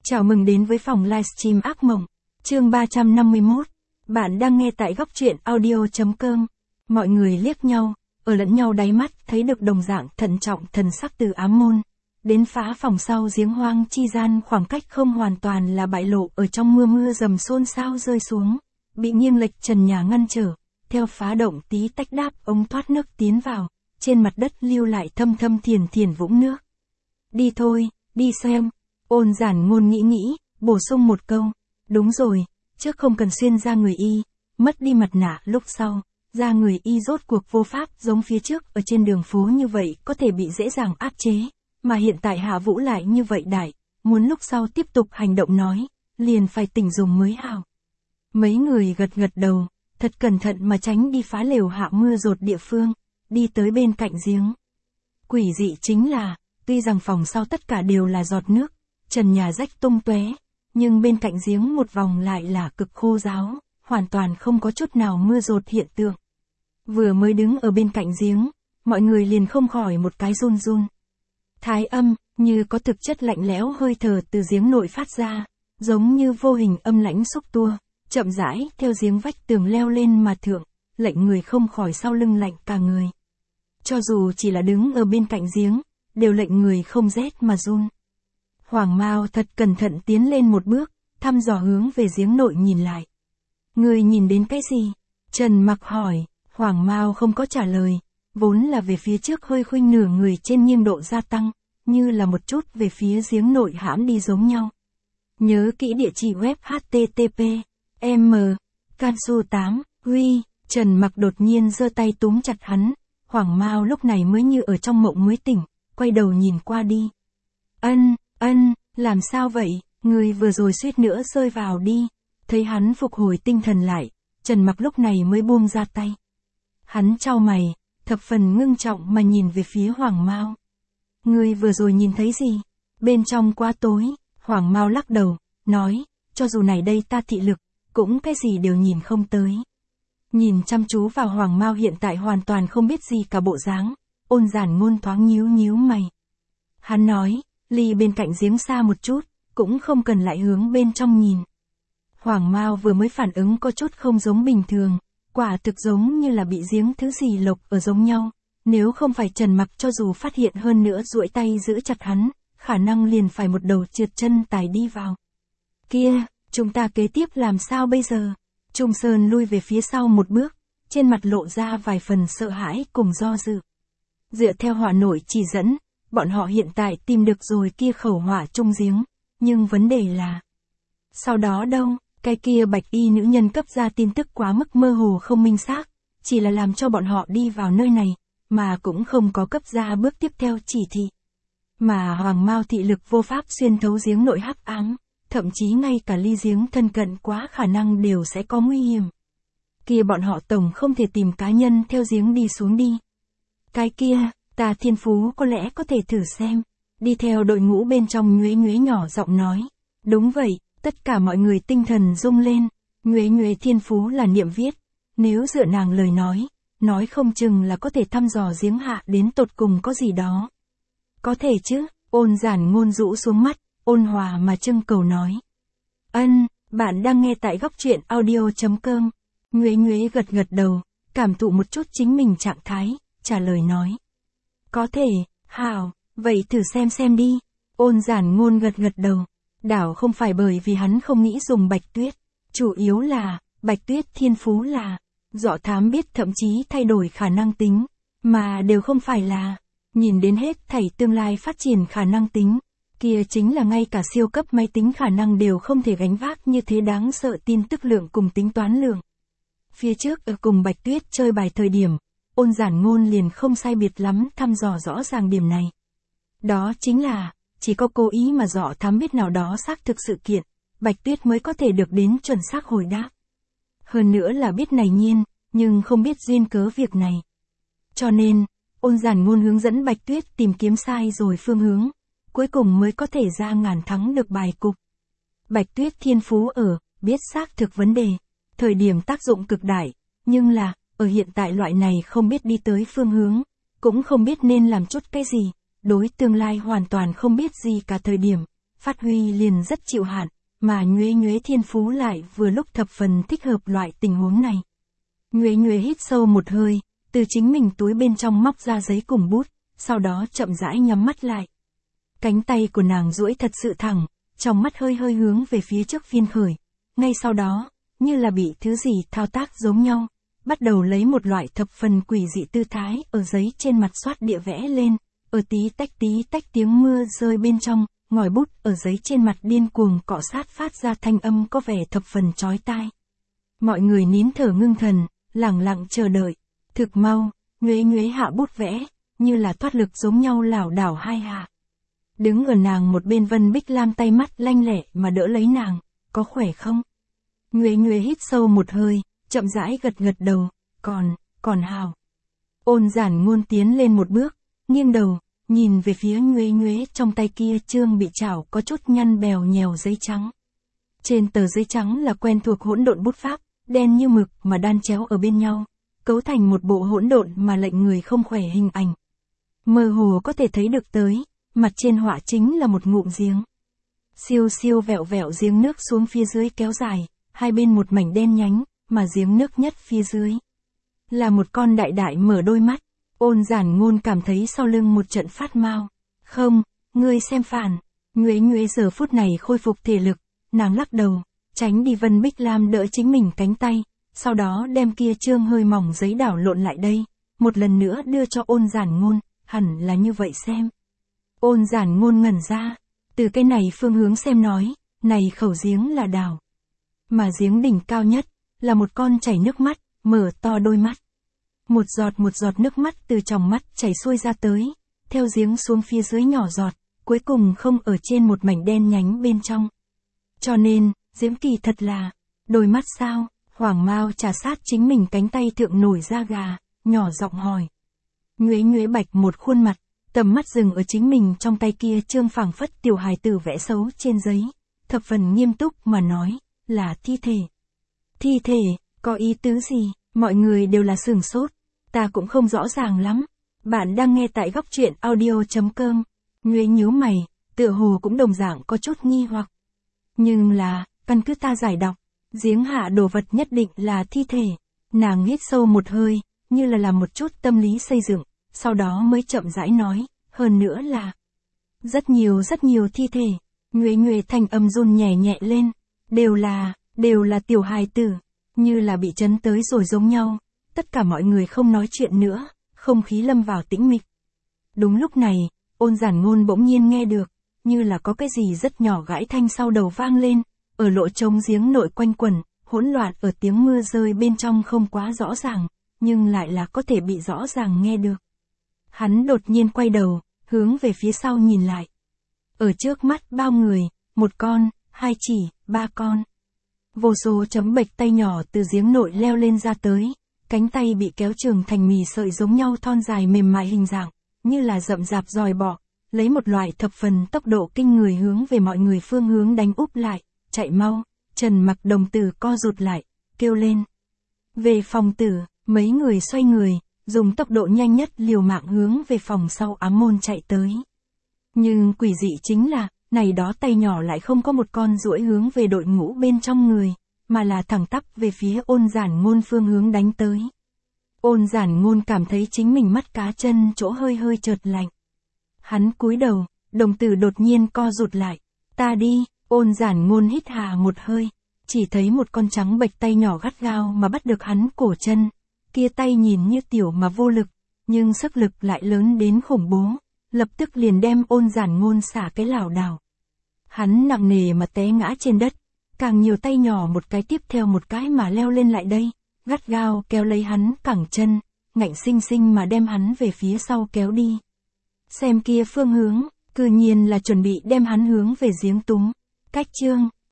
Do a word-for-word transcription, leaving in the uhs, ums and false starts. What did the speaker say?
Chào mừng đến với phòng livestream ác mộng, chương ba trăm năm mươi mốt. Bạn đang nghe tại góc truyện audio.com. Mọi người liếc nhau, ở lẫn nhau đáy mắt thấy được đồng dạng thận trọng thần sắc từ ám môn. Đến phá phòng sau giếng hoang chi gian khoảng cách không hoàn toàn là bại lộ ở trong mưa mưa dầm xôn xao rơi xuống. Bị nghiêng lệch trần nhà ngăn trở, theo phá động tí tách đáp ống thoát nước tiến vào, trên mặt đất lưu lại thâm thâm thiền thiền vũng nước. Đi thôi, đi xem. Ôn giản ngôn nghĩ nghĩ, bổ sung một câu, đúng rồi, trước không cần xuyên ra người y, mất đi mặt nạ lúc sau, ra người y rốt cuộc vô pháp giống phía trước ở trên đường phố như vậy có thể bị dễ dàng áp chế, mà hiện tại Hạ Vũ lại như vậy đại, muốn lúc sau tiếp tục hành động nói, liền phải tỉnh dùng mới hào. Mấy người gật gật đầu, thật cẩn thận mà tránh đi phá lều hạ mưa rột địa phương, đi tới bên cạnh giếng. Quỷ dị chính là, tuy rằng phòng sau tất cả đều là giọt nước, trần nhà rách tung tóe, nhưng bên cạnh giếng một vòng lại là cực khô ráo, hoàn toàn không có chút nào mưa dột hiện tượng. Vừa mới đứng ở bên cạnh giếng, mọi người liền không khỏi một cái run run. Thái âm, như có thực chất lạnh lẽo hơi thở từ giếng nội phát ra, giống như vô hình âm lãnh xúc tua, chậm rãi theo giếng vách tường leo lên mà thượng, lệnh người không khỏi sau lưng lạnh cả người. Cho dù chỉ là đứng ở bên cạnh giếng, đều lệnh người không rét mà run. Hoàng Mao thật cẩn thận tiến lên một bước, thăm dò hướng về giếng nội nhìn lại. Người nhìn đến cái gì? Trần Mặc hỏi, Hoàng Mao không có trả lời, vốn là về phía trước hơi khuynh nửa người trên nghiêng độ gia tăng, như là một chút về phía giếng nội hãm đi giống nhau. Nhớ kỹ địa chỉ web h t t p m cansu tám huy. Trần Mặc đột nhiên giơ tay túm chặt hắn, Hoàng Mao lúc này mới như ở trong mộng mới tỉnh, quay đầu nhìn qua đi. Ân, ân, làm sao vậy, người vừa rồi suýt nữa rơi vào đi. Thấy hắn phục hồi tinh thần lại, Trần Mặc lúc này mới buông ra tay. Hắn chau mày, thập phần ngưng trọng mà nhìn về phía Hoàng Mao. Người vừa rồi nhìn thấy gì? Bên trong quá tối, Hoàng Mao lắc đầu, nói, cho dù này đây ta thị lực, cũng cái gì đều nhìn không tới. Nhìn chăm chú vào Hoàng Mao hiện tại hoàn toàn không biết gì cả bộ dáng, Ôn giản ngôn thoáng nhíu nhíu mày. Hắn nói, ly bên cạnh giếng xa một chút, cũng không cần lại hướng bên trong nhìn. Hoàng Mao vừa mới phản ứng có chút không giống bình thường, quả thực giống như là bị giếng thứ gì lộc ở giống nhau, nếu không phải Trần Mặc cho dù phát hiện hơn nữa duỗi tay giữ chặt hắn, khả năng liền phải một đầu trượt chân tài đi vào. Kia, chúng ta kế tiếp làm sao bây giờ? Trung Sơn lui về phía sau một bước, trên mặt lộ ra vài phần sợ hãi cùng do dự. Dựa theo hỏa nội chỉ dẫn, bọn họ hiện tại tìm được rồi kia khẩu hỏa trung giếng, nhưng vấn đề là... Sau đó đâu, cái kia bạch y nữ nhân cấp ra tin tức quá mức mơ hồ không minh xác, chỉ là làm cho bọn họ đi vào nơi này, mà cũng không có cấp ra bước tiếp theo chỉ thị. Mà Hoàng Mao thị lực vô pháp xuyên thấu giếng nội hắc ám, thậm chí ngay cả ly giếng thân cận quá khả năng đều sẽ có nguy hiểm. Kia bọn họ tổng không thể tìm cá nhân theo giếng đi xuống đi. Cái kia... Ta Thiên Phú có lẽ có thể thử xem. Đi theo đội ngũ bên trong Nhuế Nhuế nhỏ giọng nói. Đúng vậy, tất cả mọi người tinh thần rung lên. Nhuế Nhuế Thiên Phú là niệm viết. Nếu dựa nàng lời nói, nói không chừng là có thể thăm dò giếng hạ đến tột cùng có gì đó. Có thể chứ, Ôn giản ngôn rũ xuống mắt, ôn hòa mà trưng cầu nói. Ân, bạn đang nghe tại góc truyện audio.com. Nhuế Nhuế gật gật đầu, cảm thụ một chút chính mình trạng thái, trả lời nói. Có thể, hảo, vậy thử xem xem đi. Ôn giản ngôn gật gật đầu. Đảo không phải bởi vì hắn không nghĩ dùng bạch tuyết. Chủ yếu là, bạch tuyết thiên phú là, dọ thám biết thậm chí thay đổi khả năng tính, mà đều không phải là, nhìn đến hết thảy tương lai phát triển khả năng tính, kia chính là ngay cả siêu cấp máy tính khả năng đều không thể gánh vác như thế đáng sợ tin tức lượng cùng tính toán lượng. Phía trước ở cùng bạch tuyết chơi bài thời điểm, Ôn giản ngôn liền không sai biệt lắm thăm dò rõ ràng điểm này. Đó chính là, chỉ có cố ý mà dọ thám biết nào đó xác thực sự kiện, Bạch Tuyết mới có thể được đến chuẩn xác hồi đáp. Hơn nữa là biết này nhiên, nhưng không biết duyên cớ việc này. Cho nên, ôn giản ngôn hướng dẫn Bạch Tuyết tìm kiếm sai rồi phương hướng, cuối cùng mới có thể ra ngàn thắng được bài cục. Bạch Tuyết thiên phú ở, biết xác thực vấn đề, thời điểm tác dụng cực đại, nhưng là, ở hiện tại loại này không biết đi tới phương hướng, cũng không biết nên làm chút cái gì, đối tương lai hoàn toàn không biết gì cả thời điểm, phát huy liền rất chịu hạn, mà Nhuế Nhuế thiên phú lại vừa lúc thập phần thích hợp loại tình huống này. Nhuế Nhuế hít sâu một hơi, từ chính mình túi bên trong móc ra giấy cùng bút, sau đó chậm rãi nhắm mắt lại. Cánh tay của nàng duỗi thật sự thẳng, trong mắt hơi hơi hướng về phía trước phiên khởi. Ngay sau đó, như là bị thứ gì thao tác giống nhau, bắt đầu lấy một loại thập phần quỷ dị tư thái ở giấy trên mặt xoát địa vẽ lên, ở tí tách tí tách tiếng mưa rơi bên trong, ngòi bút ở giấy trên mặt điên cuồng cọ sát phát ra thanh âm có vẻ thập phần chói tai. Mọi người nín thở ngưng thần, lặng lặng chờ đợi. Thực mau, Nhuế Nhuế hạ bút vẽ, như là thoát lực giống nhau lảo đảo hai hạ. Đứng ở nàng một bên Vân Bích Lam tay mắt lanh lẹ mà đỡ lấy nàng, có khỏe không? Nhuế Nhuế hít sâu một hơi, chậm rãi gật gật đầu, còn, còn hào. Ôn Giản Ngôn tiến lên một bước, nghiêng đầu, nhìn về phía Nhuế Nhuế trong tay kia trương bị chảo có chút nhăn bèo nhèo giấy trắng. Trên tờ giấy trắng là quen thuộc hỗn độn bút pháp, đen như mực mà đan chéo ở bên nhau, cấu thành một bộ hỗn độn mà lệnh người không khỏe hình ảnh. Mơ hồ có thể thấy được tới, mặt trên họa chính là một ngụm giếng. Siêu siêu vẹo vẹo giếng nước xuống phía dưới kéo dài, hai bên một mảnh đen nhánh, mà giếng nước nhất phía dưới là một con đại đại mở đôi mắt. Ôn Giản Ngôn cảm thấy sau lưng một trận phát mau. Không, ngươi xem phản. Nhuế Nhuế giờ phút này khôi phục thể lực, nàng lắc đầu, tránh đi Vân Bích Lam đỡ chính mình cánh tay, sau đó đem kia trương hơi mỏng giấy đảo lộn lại đây, một lần nữa đưa cho Ôn Giản Ngôn, hẳn là như vậy xem. Ôn Giản Ngôn ngẩn ra, từ cái này phương hướng xem nói, này khẩu giếng là đảo. Mà giếng đỉnh cao nhất, là một con chảy nước mắt, mở to đôi mắt. Một giọt một giọt nước mắt từ tròng mắt chảy xuôi ra tới, theo giếng xuống phía dưới nhỏ giọt, cuối cùng không ở trên một mảnh đen nhánh bên trong. Cho nên, giếng kỳ thật là, đôi mắt sao? Hoàng Mao trà sát chính mình cánh tay thượng nổi da gà, nhỏ giọng hỏi. Nhuế Nhuế bạch một khuôn mặt, tầm mắt dừng ở chính mình trong tay kia trương phảng phất tiểu hài tử vẽ xấu trên giấy, thập phần nghiêm túc mà nói, là thi thể. Thi thể, có ý tứ gì? Mọi người đều là sửng sốt, ta cũng không rõ ràng lắm. Bạn đang nghe tại góc truyện audio chấm com. Nhuế nhíu mày, tựa hồ cũng đồng dạng có chút nghi hoặc. Nhưng là, căn cứ ta giải đọc, giếng hạ đồ vật nhất định là thi thể. Nàng hít sâu một hơi, như là làm một chút tâm lý xây dựng, sau đó mới chậm rãi nói, hơn nữa là rất nhiều rất nhiều thi thể. Nhuế Nhuế thanh âm run nhẹ nhẹ lên, đều là, đều là tiểu hài tử, như là bị chấn tới rồi giống nhau. Tất cả mọi người không nói chuyện nữa, không khí lâm vào tĩnh mịch. Đúng lúc này, Ôn Giản Ngôn bỗng nhiên nghe được, như là có cái gì rất nhỏ gãi thanh sau đầu vang lên, ở lỗ trống giếng nội quanh quẩn, hỗn loạn ở tiếng mưa rơi bên trong không quá rõ ràng, nhưng lại là có thể bị rõ ràng nghe được. Hắn đột nhiên quay đầu, hướng về phía sau nhìn lại. Ở trước mắt bao người, một con, hai chỉ, ba con. Vô số chấm bệch tay nhỏ từ giếng nội leo lên ra tới, cánh tay bị kéo trường thành mì sợi giống nhau thon dài mềm mại hình dạng, như là rậm rạp dòi bọ, lấy một loại thập phần tốc độ kinh người hướng về mọi người phương hướng đánh úp lại, chạy mau. Trần Mặc Đồng tử co rụt lại, kêu lên. Về phòng tử, mấy người xoay người, dùng tốc độ nhanh nhất liều mạng hướng về phòng sau ám môn chạy tới. Nhưng quỷ dị chính là, này đó tay nhỏ lại không có một con duỗi hướng về đội ngũ bên trong người, mà là thẳng tắp về phía Ôn Giản Ngôn phương hướng đánh tới. Ôn Giản Ngôn cảm thấy chính mình mắt cá chân chỗ hơi hơi chợt lạnh. Hắn cúi đầu, đồng tử đột nhiên co rụt lại. Ta đi. Ôn Giản Ngôn hít hà một hơi, chỉ thấy một con trắng bệch tay nhỏ gắt gao mà bắt được hắn cổ chân, kia tay nhìn như tiểu mà vô lực, nhưng sức lực lại lớn đến khủng bố, lập tức liền đem Ôn Giản Ngôn xả cái lảo đảo. Hắn nặng nề mà té ngã trên đất, càng nhiều tay nhỏ một cái tiếp theo một cái mà leo lên lại đây, gắt gao kéo lấy hắn cẳng chân, ngạnh sinh sinh mà đem hắn về phía sau kéo đi. Xem kia phương hướng, cư nhiên là chuẩn bị đem hắn hướng về giếng túng. Cách chương